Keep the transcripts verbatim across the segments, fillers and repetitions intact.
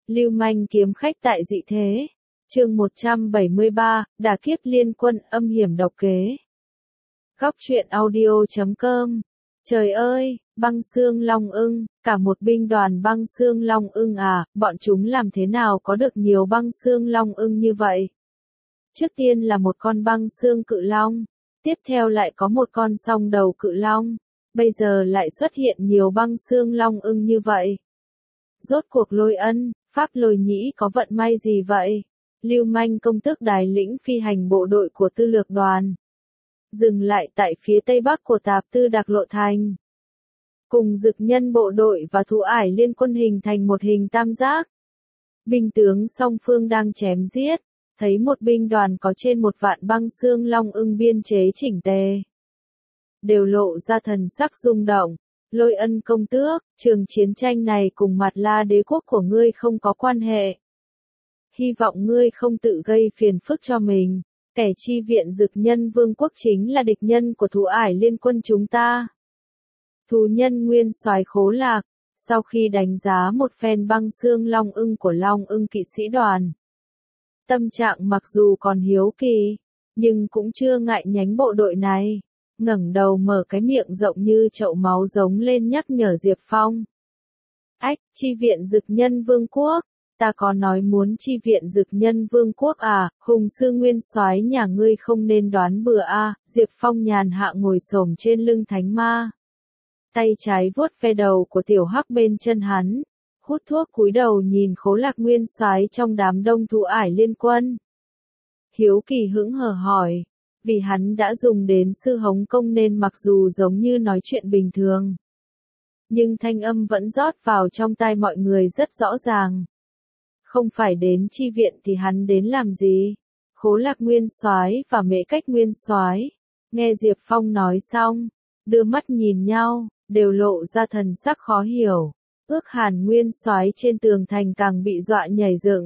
Lưu manh kiếm khách tại dị thế. Chương một trăm bảy mươi ba, đả kiếp liên quân âm hiểm độc kế. Góc truyện audio chấm com. Trời ơi, băng xương long ưng, cả một binh đoàn băng xương long ưng à, bọn chúng làm thế nào có được nhiều băng xương long ưng như vậy? Trước tiên là một con băng xương cự long, tiếp theo lại có một con song đầu cự long, bây giờ lại xuất hiện nhiều băng xương long ưng như vậy. Rốt cuộc Lôi Ân, Pháp Lôi Nhĩ có vận may gì vậy? Lưu manh công tước đài lĩnh phi hành bộ đội của tư lược đoàn. Dừng lại tại phía tây bắc của Tạp Tư Đạc Lộ Thành. Cùng dực nhân bộ đội và thú ải liên quân hình thành một hình tam giác. Binh tướng song phương đang chém giết, thấy một binh đoàn có trên một vạn băng xương long ưng biên chế chỉnh tề. Đều lộ ra thần sắc rung động. Lôi Ân công tước, trường chiến tranh này cùng Mạt La đế quốc của ngươi không có quan hệ. Hy vọng ngươi không tự gây phiền phức cho mình. Kẻ chi viện dực nhân vương quốc chính là địch nhân của thú ải liên quân chúng ta. Thú nhân nguyên soái Khố Lạc, sau khi đánh giá một phen băng xương long ưng của long ưng kỵ sĩ đoàn. Tâm trạng mặc dù còn hiếu kỳ, nhưng cũng chưa ngại nhánh bộ đội này. Ngẩng đầu mở cái miệng rộng như chậu máu giống lên nhắc nhở Diệp Phong. Ách, chi viện dực nhân vương quốc, ta có nói muốn chi viện dực nhân vương quốc à, hùng sư nguyên soái nhà ngươi không nên đoán bừa a. À. Diệp Phong nhàn hạ ngồi xổm trên lưng thánh ma. Tay trái vuốt ve đầu của tiểu hắc bên chân hắn, hút thuốc cúi đầu nhìn Khố Lạc nguyên soái trong đám đông thú ải liên quân. Hiếu kỳ hững hờ hỏi. Vì hắn đã dùng đến sư hống công nên mặc dù giống như nói chuyện bình thường, nhưng thanh âm vẫn rót vào trong tai mọi người rất rõ ràng. Không phải đến chi viện thì hắn đến làm gì? Khố Lạc nguyên soái và Mễ Cách nguyên soái nghe Diệp Phong nói xong, đưa mắt nhìn nhau, đều lộ ra thần sắc khó hiểu. Ước Hàn nguyên soái trên tường thành càng bị dọa nhảy dựng.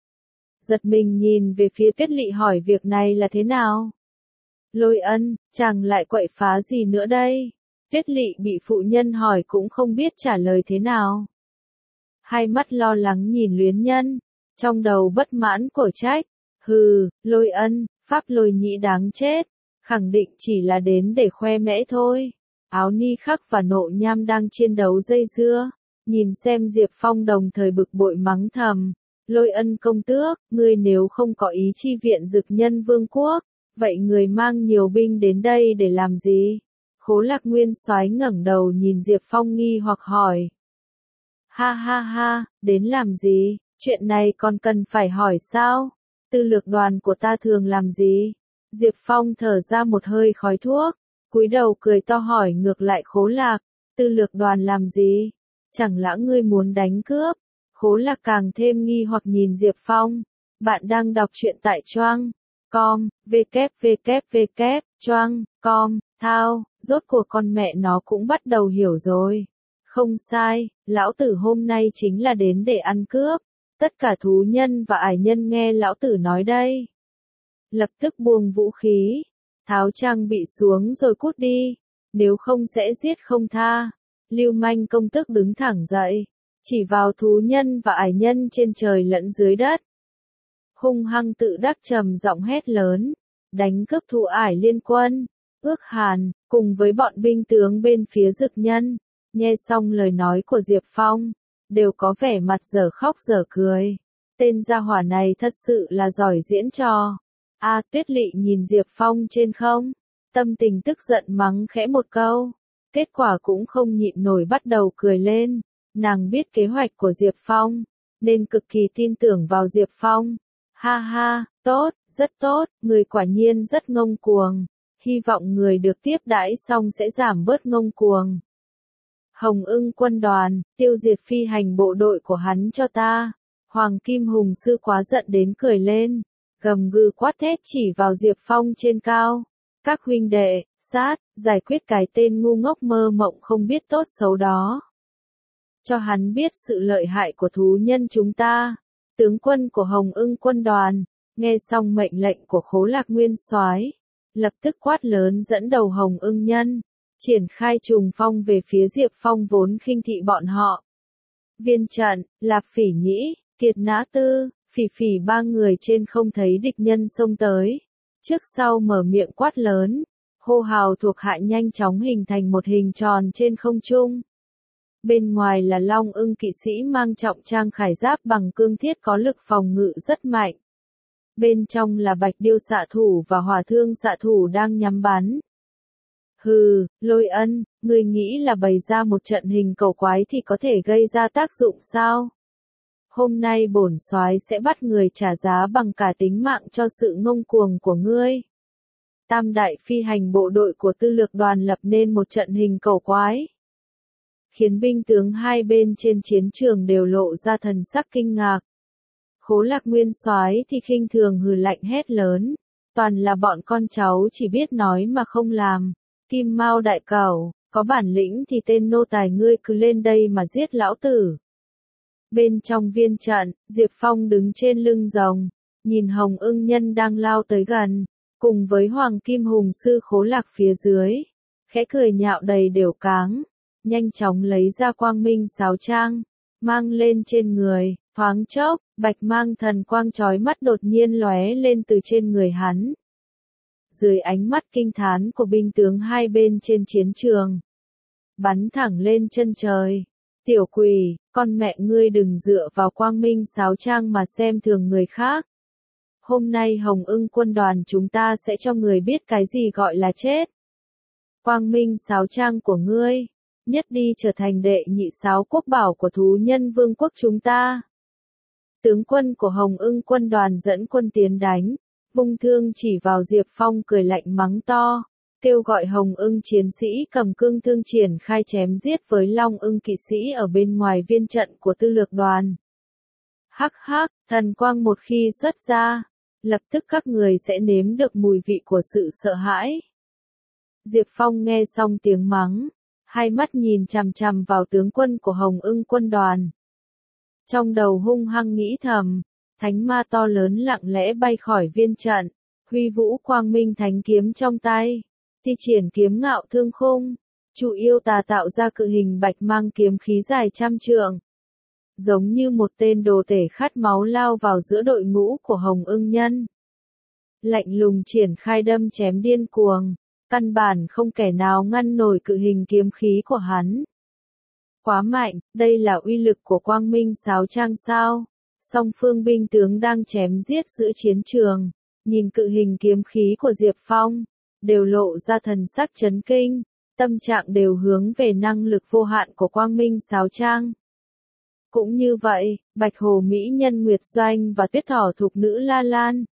Giật mình nhìn về phía Tuyết Lị hỏi việc này là thế nào? Lôi Ân, chàng lại quậy phá gì nữa đây? Tuyết Lị bị phụ nhân hỏi cũng không biết trả lời thế nào. Hai mắt lo lắng nhìn Luyến Nhân, trong đầu bất mãn cổ trách. Hừ, Lôi Ân, Pháp Lôi Nhĩ đáng chết, khẳng định chỉ là đến để khoe mẽ thôi. Áo Ni Khắc và Nộ Nham đang chiến đấu dây dưa, nhìn xem Diệp Phong đồng thời bực bội mắng thầm. Lôi Ân công tước, ngươi nếu không có ý chi viện dực nhân vương quốc, vậy người mang nhiều binh đến đây để làm gì? Khố Lạc nguyên soái ngẩng đầu nhìn Diệp Phong nghi hoặc hỏi. Ha ha ha, đến làm gì? Chuyện này còn cần phải hỏi sao? Tư lược đoàn của ta thường làm gì? Diệp Phong thở ra một hơi khói thuốc, cúi đầu cười to hỏi ngược lại Khố Lạc. Tư lược đoàn làm gì? Chẳng lẽ ngươi muốn đánh cướp? Khố Lạc càng thêm nghi hoặc nhìn Diệp Phong. Bạn đang đọc truyện tại Choang com, www, choang com, thao, rốt cuộc con mẹ nó cũng bắt đầu hiểu rồi. Không sai, lão tử hôm nay chính là đến để ăn cướp. Tất cả thú nhân và ải nhân nghe lão tử nói đây. Lập tức buông vũ khí, tháo trang bị xuống rồi cút đi, nếu không sẽ giết không tha. Lưu manh công tước đứng thẳng dậy, chỉ vào thú nhân và ải nhân trên trời lẫn dưới đất. Hung hăng tự đắc trầm giọng hét lớn, đánh cướp thú ải liên quân. Ước Hàn, cùng với bọn binh tướng bên phía dực nhân, nghe xong lời nói của Diệp Phong, đều có vẻ mặt dở khóc dở cười. Tên gia hỏa này thật sự là giỏi diễn trò. A à, Tuyết Lị nhìn Diệp Phong trên không, tâm tình tức giận mắng khẽ một câu, kết quả cũng không nhịn nổi bắt đầu cười lên. Nàng biết kế hoạch của Diệp Phong, nên cực kỳ tin tưởng vào Diệp Phong. Ha ha, tốt, rất tốt, người quả nhiên rất ngông cuồng. Hy vọng người được tiếp đãi xong sẽ giảm bớt ngông cuồng. Hồng Ưng quân đoàn, tiêu diệt phi hành bộ đội của hắn cho ta. Hoàng Kim Hùng sư quá giận đến cười lên, gầm gừ quát thét chỉ vào Diệp Phong trên cao. Các huynh đệ, sát, giải quyết cái tên ngu ngốc mơ mộng không biết tốt xấu đó. Cho hắn biết sự lợi hại của thú nhân chúng ta. Tướng quân của Hồng Ưng quân đoàn, nghe xong mệnh lệnh của Khố Lạc nguyên soái, lập tức quát lớn dẫn đầu Hồng Ưng nhân, triển khai trùng phong về phía Diệp Phong vốn khinh thị bọn họ. Viên trận, Lạp Phỉ Nhĩ, Kiệt Nã Tư, Phỉ Phỉ ba người trên không thấy địch nhân xông tới. Trước sau mở miệng quát lớn. Hô hào thuộc hạ nhanh chóng hình thành một hình tròn trên không trung. Bên ngoài là Long Ưng kỵ sĩ mang trọng trang khải giáp bằng cương thiết có lực phòng ngự rất mạnh. Bên trong là Bạch Điêu xạ thủ và Hỏa Thương xạ thủ đang nhắm bắn. Hừ, Lôi Ân, ngươi nghĩ là bày ra một trận hình cầu quái thì có thể gây ra tác dụng sao? Hôm nay bổn soái sẽ bắt người trả giá bằng cả tính mạng cho sự ngông cuồng của ngươi. Tam đại phi hành bộ đội của tư lược đoàn lập nên một trận hình cầu quái, khiến binh tướng hai bên trên chiến trường đều lộ ra thần sắc kinh ngạc. Khố Lạc nguyên soái thì khinh thường hừ lạnh hét lớn, toàn là bọn con cháu chỉ biết nói mà không làm. Kim Mao đại cẩu, có bản lĩnh thì tên nô tài ngươi cứ lên đây mà giết lão tử. Bên trong viên trận, Diệp Phong đứng trên lưng rồng, nhìn Hồng Ưng Nhân đang lao tới gần, cùng với Hoàng Kim Hùng sư Khố Lạc phía dưới, khẽ cười nhạo đầy đều cáng, nhanh chóng lấy ra quang minh sáo trang, mang lên trên người, thoáng chốc, bạch mang thần quang chói mắt đột nhiên lóe lên từ trên người hắn. Dưới ánh mắt kinh thán của binh tướng hai bên trên chiến trường, bắn thẳng lên chân trời. Tiểu quỷ, con mẹ ngươi đừng dựa vào quang minh sáo trang mà xem thường người khác. Hôm nay Hồng Ưng quân đoàn chúng ta sẽ cho người biết cái gì gọi là chết. Quang minh sáo trang của ngươi, nhất đi trở thành đệ nhị sáo quốc bảo của thú nhân vương quốc chúng ta. Tướng quân của Hồng Ưng quân đoàn dẫn quân tiến đánh, vung thương chỉ vào Diệp Phong cười lạnh mắng to, kêu gọi Hồng Ưng chiến sĩ cầm cương thương triển khai chém giết với Long Ưng kỵ sĩ ở bên ngoài viên trận của tư lược đoàn. Hắc hắc, thần quang một khi xuất ra, lập tức các người sẽ nếm được mùi vị của sự sợ hãi. Diệp Phong nghe xong tiếng mắng, hai mắt nhìn chằm chằm vào tướng quân của Hồng Ưng quân đoàn. Trong đầu hung hăng nghĩ thầm, thánh ma to lớn lặng lẽ bay khỏi viên trận, huy vũ quang minh thánh kiếm trong tay, thi triển kiếm ngạo thương khung, chủ yêu tà tạo ra cự hình bạch mang kiếm khí dài trăm trượng. Giống như một tên đồ tể khát máu lao vào giữa đội ngũ của Hồng Ưng Nhân. Lạnh lùng triển khai đâm chém điên cuồng, căn bản không kẻ nào ngăn nổi cự hình kiếm khí của hắn. Quá mạnh, đây là uy lực của quang minh sáo trang sao? Song phương binh tướng đang chém giết giữa chiến trường, nhìn cự hình kiếm khí của Diệp Phong, đều lộ ra thần sắc chấn kinh, tâm trạng đều hướng về năng lực vô hạn của quang minh sáo trang. Cũng như vậy, Bạch Hồ Mỹ Nhân Nguyệt Doanh và Tuyết Thỏ Thục Nữ La Lan,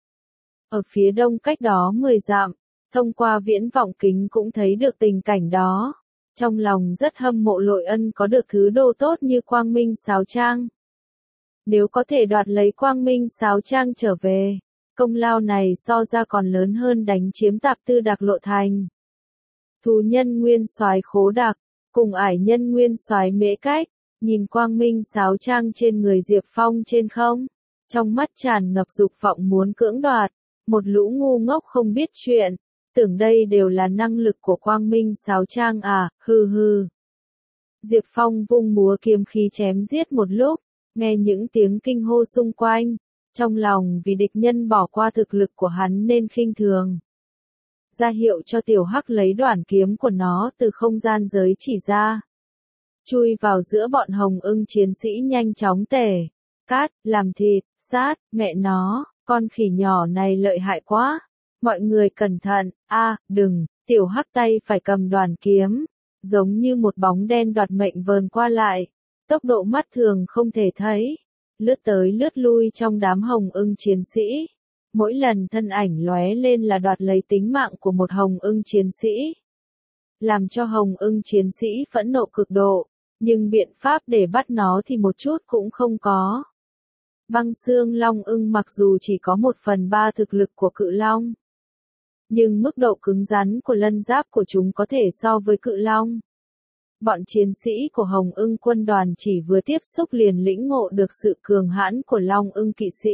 ở phía đông cách đó mười dặm, thông qua viễn vọng kính cũng thấy được tình cảnh đó. Trong lòng rất hâm mộ Lôi Ân có được thứ đồ tốt như quang minh sáo trang. Nếu có thể đoạt lấy quang minh sáo trang trở về, công lao này so ra còn lớn hơn đánh chiếm Tạp Tư Đạc Lộ Thành. Thú nhân nguyên soái Khố Đạc, cùng ải nhân nguyên soái Mễ Cách, nhìn quang minh sáo trang trên người Diệp Phong trên không, trong mắt tràn ngập dục vọng muốn cưỡng đoạt, một lũ ngu ngốc không biết chuyện, tưởng đây đều là năng lực của quang minh sáo trang à, hừ hừ. Diệp Phong vung múa kiếm khí chém giết một lúc, nghe những tiếng kinh hô xung quanh, trong lòng vì địch nhân bỏ qua thực lực của hắn nên khinh thường. Ra hiệu cho Tiểu Hắc lấy đoản kiếm của nó từ không gian giới chỉ ra. Chui vào giữa bọn Hồng Ưng chiến sĩ nhanh chóng tể, cát, làm thịt, sát, mẹ nó, con khỉ nhỏ này lợi hại quá. Mọi người cẩn thận, a, đừng, Tiểu Hắc tay phải cầm đoản kiếm, giống như một bóng đen đoạt mệnh vờn qua lại, tốc độ mắt thường không thể thấy, lướt tới lướt lui trong đám Hồng Ưng chiến sĩ. Mỗi lần thân ảnh lóe lên là đoạt lấy tính mạng của một Hồng Ưng chiến sĩ. Làm cho Hồng Ưng chiến sĩ phẫn nộ cực độ, nhưng biện pháp để bắt nó thì một chút cũng không có. Băng xương Long Ưng mặc dù chỉ có một phần ba thực lực của cự long, nhưng mức độ cứng rắn của lân giáp của chúng có thể so với cự long. Bọn chiến sĩ của Hồng Ưng quân đoàn chỉ vừa tiếp xúc liền lĩnh ngộ được sự cường hãn của Long Ưng kỵ sĩ.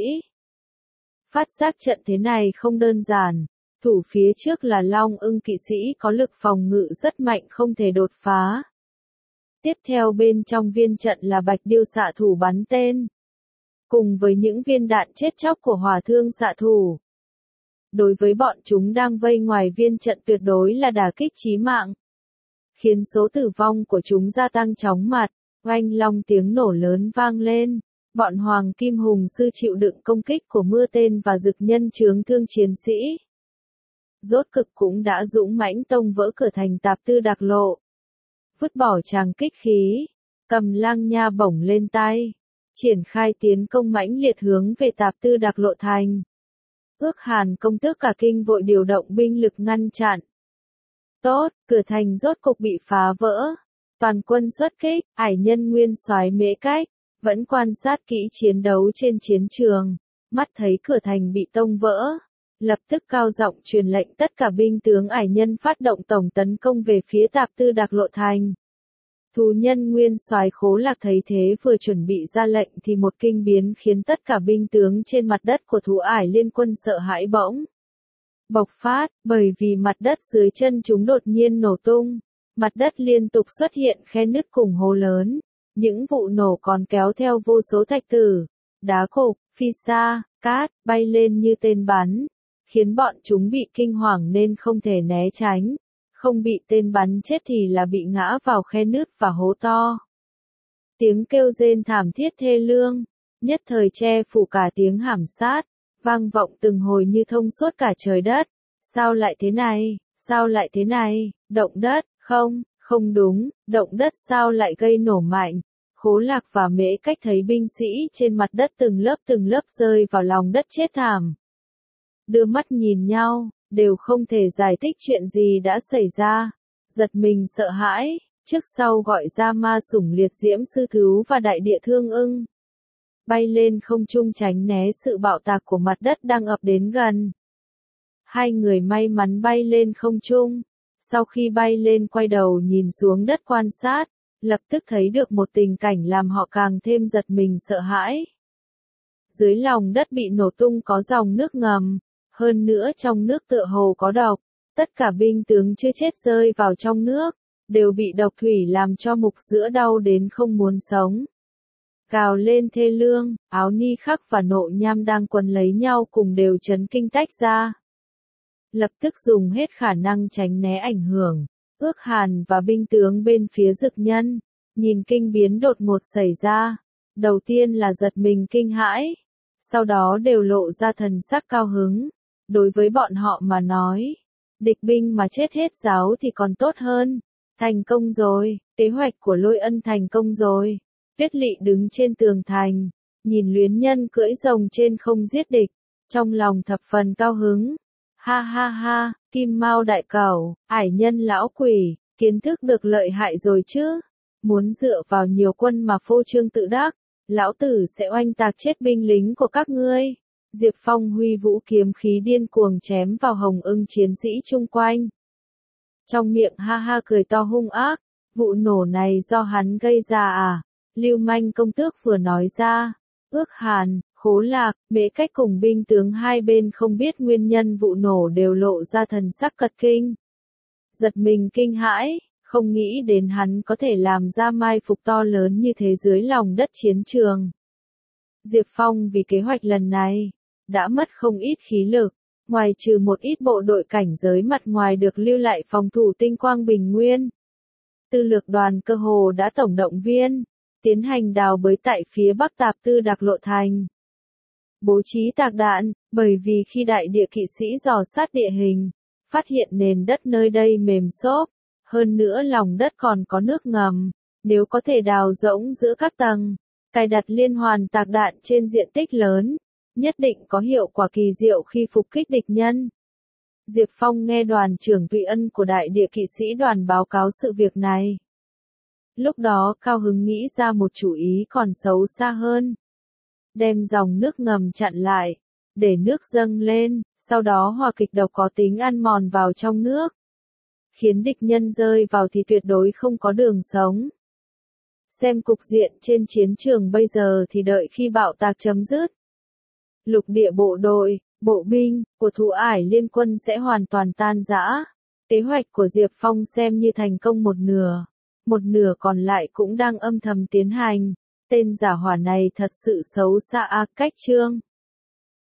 Phát giác trận thế này không đơn giản, thủ phía trước là Long Ưng kỵ sĩ có lực phòng ngự rất mạnh không thể đột phá. Tiếp theo bên trong viên trận là Bạch Điêu xạ thủ bắn tên. cùng với những viên đạn chết chóc của hỏa thương xạ thủ. Đối với bọn chúng đang vây ngoài viên trận tuyệt đối là đả kích chí mạng, khiến số tử vong của chúng gia tăng chóng mặt. Oanh long tiếng nổ lớn vang lên, bọn Hoàng Kim Hùng sư chịu đựng công kích của mưa tên và dực nhân chướng thương chiến sĩ. Rốt cực cũng đã dũng mãnh tông vỡ cửa thành Tạp Tư Đạc Lộ. Vứt bỏ tràng kích khí, cầm lang nha bổng lên tay, triển khai tiến công mãnh liệt hướng về Tạp Tư Đạc Lộ thành. Ước Hàn công tước cả kinh vội điều động binh lực ngăn chặn. Tốt, cửa thành rốt cục bị phá vỡ. Toàn quân xuất kích, Ải Nhân nguyên soái Mễ Cách vẫn quan sát kỹ chiến đấu trên chiến trường, mắt thấy cửa thành bị tông vỡ, lập tức cao giọng truyền lệnh tất cả binh tướng Ải Nhân phát động tổng tấn công về phía Tạp Tư Đạc Lộ thành. Thú Nhân nguyên soái Khố Lạc thấy thế vừa chuẩn bị ra lệnh thì một kinh biến khiến tất cả binh tướng trên mặt đất của Thú Ải Liên quân sợ hãi bỗng bộc phát, bởi vì mặt đất dưới chân chúng đột nhiên nổ tung. Mặt đất liên tục xuất hiện khe nứt cùng hố lớn, những vụ nổ còn kéo theo vô số thạch tử, đá cục, phi sa, cát, bay lên như tên bắn, khiến bọn chúng bị kinh hoàng nên không thể né tránh, không bị tên bắn chết thì là bị ngã vào khe nứt và hố to. Tiếng kêu rên thảm thiết thê lương, nhất thời che phủ cả tiếng hảm sát, vang vọng từng hồi như thông suốt cả trời đất. Sao lại thế này, sao lại thế này, động đất. Không, không đúng, động đất sao lại gây nổ mạnh. Khố Lạc và Mễ Cách thấy binh sĩ trên mặt đất từng lớp từng lớp rơi vào lòng đất chết thảm. Đưa mắt nhìn nhau, đều không thể giải thích chuyện gì đã xảy ra. Giật mình sợ hãi, trước sau gọi ra ma sủng liệt diễm sư thú và đại địa thương ưng. Bay lên không trung tránh né sự bạo tạc của mặt đất đang ập đến gần. Hai người may mắn bay lên không trung. Sau khi bay lên quay đầu nhìn xuống đất quan sát, lập tức thấy được một tình cảnh làm họ càng thêm giật mình sợ hãi. Dưới lòng đất bị nổ tung có dòng nước ngầm, hơn nữa trong nước tựa hồ có độc, tất cả binh tướng chưa chết rơi vào trong nước, đều bị độc thủy làm cho mục giữa đau đến không muốn sống. Gào lên thê lương, Áo Ni Khắc và Nộ Nham đang quấn lấy nhau cùng đều chấn kinh tách ra. Lập tức dùng hết khả năng tránh né ảnh hưởng. Ước Hàn và binh tướng bên phía dực nhân, nhìn kinh biến đột ngột xảy ra. Đầu tiên là giật mình kinh hãi, sau đó đều lộ ra thần sắc cao hứng. Đối với bọn họ mà nói, địch binh mà chết hết giáo thì còn tốt hơn. Thành công rồi, kế hoạch của Lôi Ân thành công rồi. Tuyết Lị đứng trên tường thành, nhìn Luyến Nhân cưỡi rồng trên không giết địch, trong lòng thập phần cao hứng. Ha ha ha, Kim Mao đại cẩu, Ải Nhân lão quỷ, kiến thức được lợi hại rồi chứ. Muốn dựa vào nhiều quân mà phô trương tự đắc, lão tử sẽ oanh tạc chết binh lính của các ngươi. Diệp Phong huy vũ kiếm khí điên cuồng chém vào Hồng Ưng chiến sĩ chung quanh. Trong miệng ha ha cười to hung ác, vụ nổ này do hắn gây ra à? Lưu Manh công tước vừa nói ra. Ước Hàn, Khố Lạc, Mễ Cách cùng binh tướng hai bên không biết nguyên nhân vụ nổ đều lộ ra thần sắc cật kinh. Giật mình kinh hãi, không nghĩ đến hắn có thể làm ra mai phục to lớn như thế dưới lòng đất chiến trường. Diệp Phong vì kế hoạch lần này, đã mất không ít khí lực, ngoài trừ một ít bộ đội cảnh giới mặt ngoài được lưu lại phòng thủ Tinh Quang Bình Nguyên. Tư lược đoàn cơ hồ đã tổng động viên, tiến hành đào bới tại phía bắc Tạp Tư Đạc Lộ thành. Bố trí tạc đạn, bởi vì khi đại địa kỵ sĩ dò sát địa hình, phát hiện nền đất nơi đây mềm xốp, hơn nữa lòng đất còn có nước ngầm, nếu có thể đào rỗng giữa các tầng, cài đặt liên hoàn tạc đạn trên diện tích lớn, nhất định có hiệu quả kỳ diệu khi phục kích địch nhân. Diệp Phong nghe đoàn trưởng Thụy Ân của đại địa kỵ sĩ đoàn báo cáo sự việc này. Lúc đó cao hứng nghĩ ra một chủ ý còn xấu xa hơn. Đem dòng nước ngầm chặn lại, để nước dâng lên, sau đó hỏa kịch độc có tính ăn mòn vào trong nước. Khiến địch nhân rơi vào thì tuyệt đối không có đường sống. Xem cục diện trên chiến trường bây giờ thì đợi khi bạo tạc chấm dứt. Lục địa bộ đội, bộ binh, của Thú Ải Liên quân sẽ hoàn toàn tan rã. Kế hoạch của Diệp Phong xem như thành công một nửa. Một nửa còn lại cũng đang âm thầm tiến hành. Tên giả hỏa này thật sự xấu xa a. Cách chương